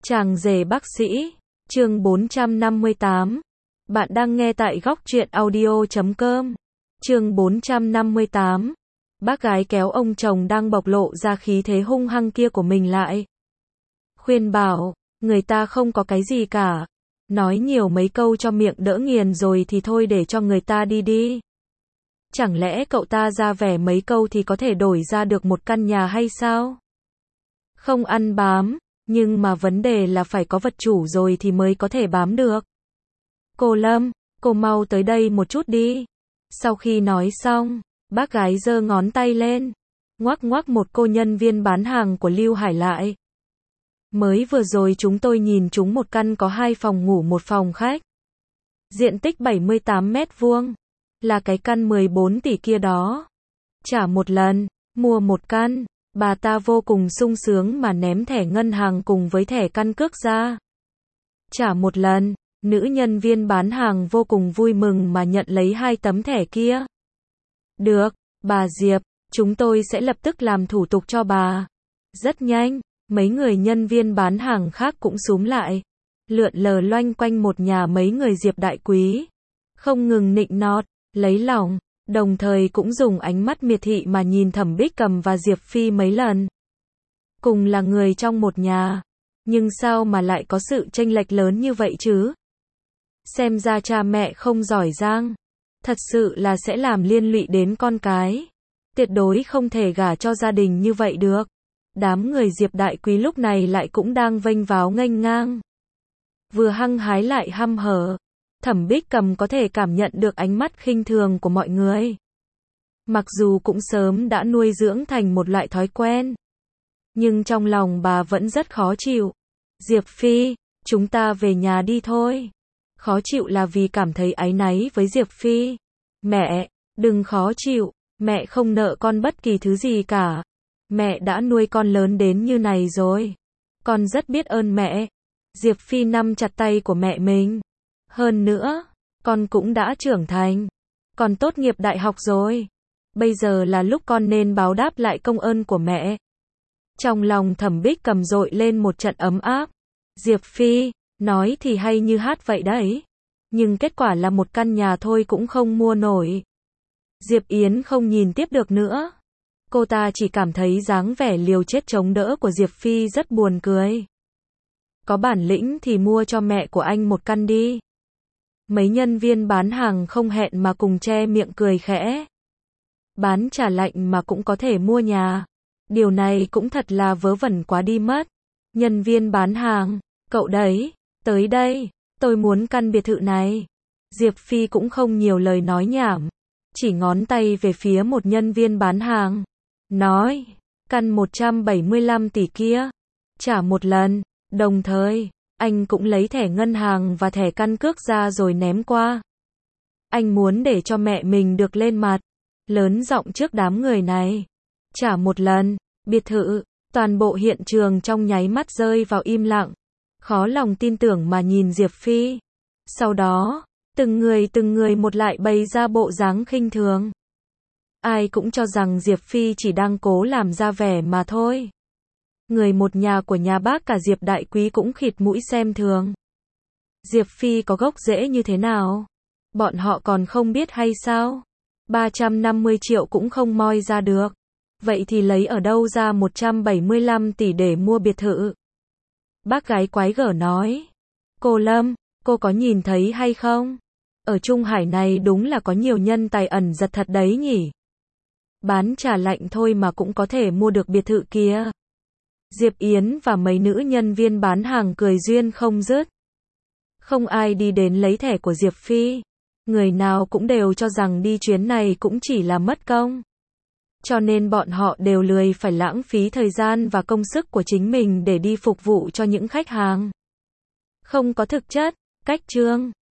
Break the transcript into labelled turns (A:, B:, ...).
A: Chàng rể bác sĩ, chương 458. Bạn đang nghe tại góc truyện audio.com. Chương 458. Bác gái kéo ông chồng đang bộc lộ ra khí thế hung hăng kia của mình lại. Khuyên bảo, người ta không có cái gì cả. Nói nhiều mấy câu cho miệng đỡ nghiền rồi thì thôi, để cho người ta đi đi. Chẳng lẽ cậu ta ra vẻ mấy câu thì có thể đổi ra được một căn nhà hay sao? Không ăn bám, nhưng mà vấn đề là phải có vật chủ rồi thì mới có thể bám được. Cô Lâm, cô mau tới đây một chút đi. Sau khi nói xong, bác gái giơ ngón tay lên, ngoắc ngoắc một cô nhân viên bán hàng của Lưu Hải lại. Mới vừa rồi chúng tôi nhìn chúng một căn có 2 phòng ngủ một phòng khách. Diện tích 78 mét vuông. Là cái căn 14 tỷ kia đó. Trả một lần, mua một căn. Bà ta vô cùng sung sướng mà ném thẻ ngân hàng cùng với thẻ căn cước ra. Trả một lần, nữ nhân viên bán hàng vô cùng vui mừng mà nhận lấy 2 tấm thẻ kia. Được, bà Diệp, chúng tôi sẽ lập tức làm thủ tục cho bà. Rất nhanh, mấy người nhân viên bán hàng khác cũng xúm lại. Lượn lờ loanh quanh một nhà mấy người Diệp đại quý. Không ngừng nịnh nọt, lấy lòng. Đồng thời cũng dùng ánh mắt miệt thị mà nhìn Thẩm Bích Cầm và Diệp Phi mấy lần. Cùng là người trong một nhà, nhưng sao mà lại có sự chênh lệch lớn như vậy chứ? Xem ra cha mẹ không giỏi giang, thật sự là sẽ làm liên lụy đến con cái. Tuyệt đối không thể gả cho gia đình như vậy được. Đám người Diệp đại quý lúc này lại cũng đang vênh váo nghênh ngang. Vừa hăng hái lại hăm hở. Thẩm Bích Cầm có thể cảm nhận được ánh mắt khinh thường của mọi người. Mặc dù cũng sớm đã nuôi dưỡng thành một loại thói quen, nhưng trong lòng bà vẫn rất khó chịu. Diệp Phi, chúng ta về nhà đi thôi. Khó chịu là vì cảm thấy áy náy với Diệp Phi. Mẹ, đừng khó chịu, mẹ không nợ con bất kỳ thứ gì cả. Mẹ đã nuôi con lớn đến như này rồi. Con rất biết ơn mẹ. Diệp Phi nắm chặt tay của mẹ mình. Hơn nữa, con cũng đã trưởng thành. Con tốt nghiệp đại học rồi. Bây giờ là lúc con nên báo đáp lại công ơn của mẹ. Trong lòng Thẩm Bích Cầm dội lên một trận ấm áp. Diệp Phi, nói thì hay như hát vậy đấy. Nhưng kết quả là một căn nhà thôi cũng không mua nổi. Diệp Yến không nhìn tiếp được nữa. Cô ta chỉ cảm thấy dáng vẻ liều chết chống đỡ của Diệp Phi rất buồn cười. Có bản lĩnh thì mua cho mẹ của anh một căn đi. Mấy nhân viên bán hàng không hẹn mà cùng che miệng cười khẽ. Bán trà lạnh mà cũng có thể mua nhà. Điều này cũng thật là vớ vẩn quá đi mất. Nhân viên bán hàng, cậu đấy, tới đây, tôi muốn căn biệt thự này. Diệp Phi cũng không nhiều lời nói nhảm. Chỉ ngón tay về phía một nhân viên bán hàng. Nói, căn 175 tỷ kia. Trả một lần, đồng thời. Anh cũng lấy thẻ ngân hàng và thẻ căn cước ra rồi ném qua. Anh muốn để cho mẹ mình được lên mặt. Lớn giọng trước đám người này. Trả một lần, biệt thự, toàn bộ hiện trường trong nháy mắt rơi vào im lặng. Khó lòng tin tưởng mà nhìn Diệp Phi. Sau đó, từng người một lại bày ra bộ dáng khinh thường. Ai cũng cho rằng Diệp Phi chỉ đang cố làm ra vẻ mà thôi. Người một nhà của nhà bác cả Diệp đại quý cũng khịt mũi xem thường. Diệp Phi có gốc rễ như thế nào? Bọn họ còn không biết hay sao? 350 triệu cũng không moi ra được. Vậy thì lấy ở đâu ra 175 tỷ để mua biệt thự? Bác gái quái gở nói. Cô Lâm, cô có nhìn thấy hay không? Ở Trung Hải này đúng là có nhiều nhân tài ẩn giật thật đấy nhỉ? Bán trà lạnh thôi mà cũng có thể mua được biệt thự kia. Diệp Yến và mấy nữ nhân viên bán hàng cười duyên không dứt. Không ai đi đến lấy thẻ của Diệp Phi. Người nào cũng đều cho rằng đi chuyến này cũng chỉ là mất công. Cho nên bọn họ đều lười phải lãng phí thời gian và công sức của chính mình để đi phục vụ cho những khách hàng. Không có thực chất, cách chương.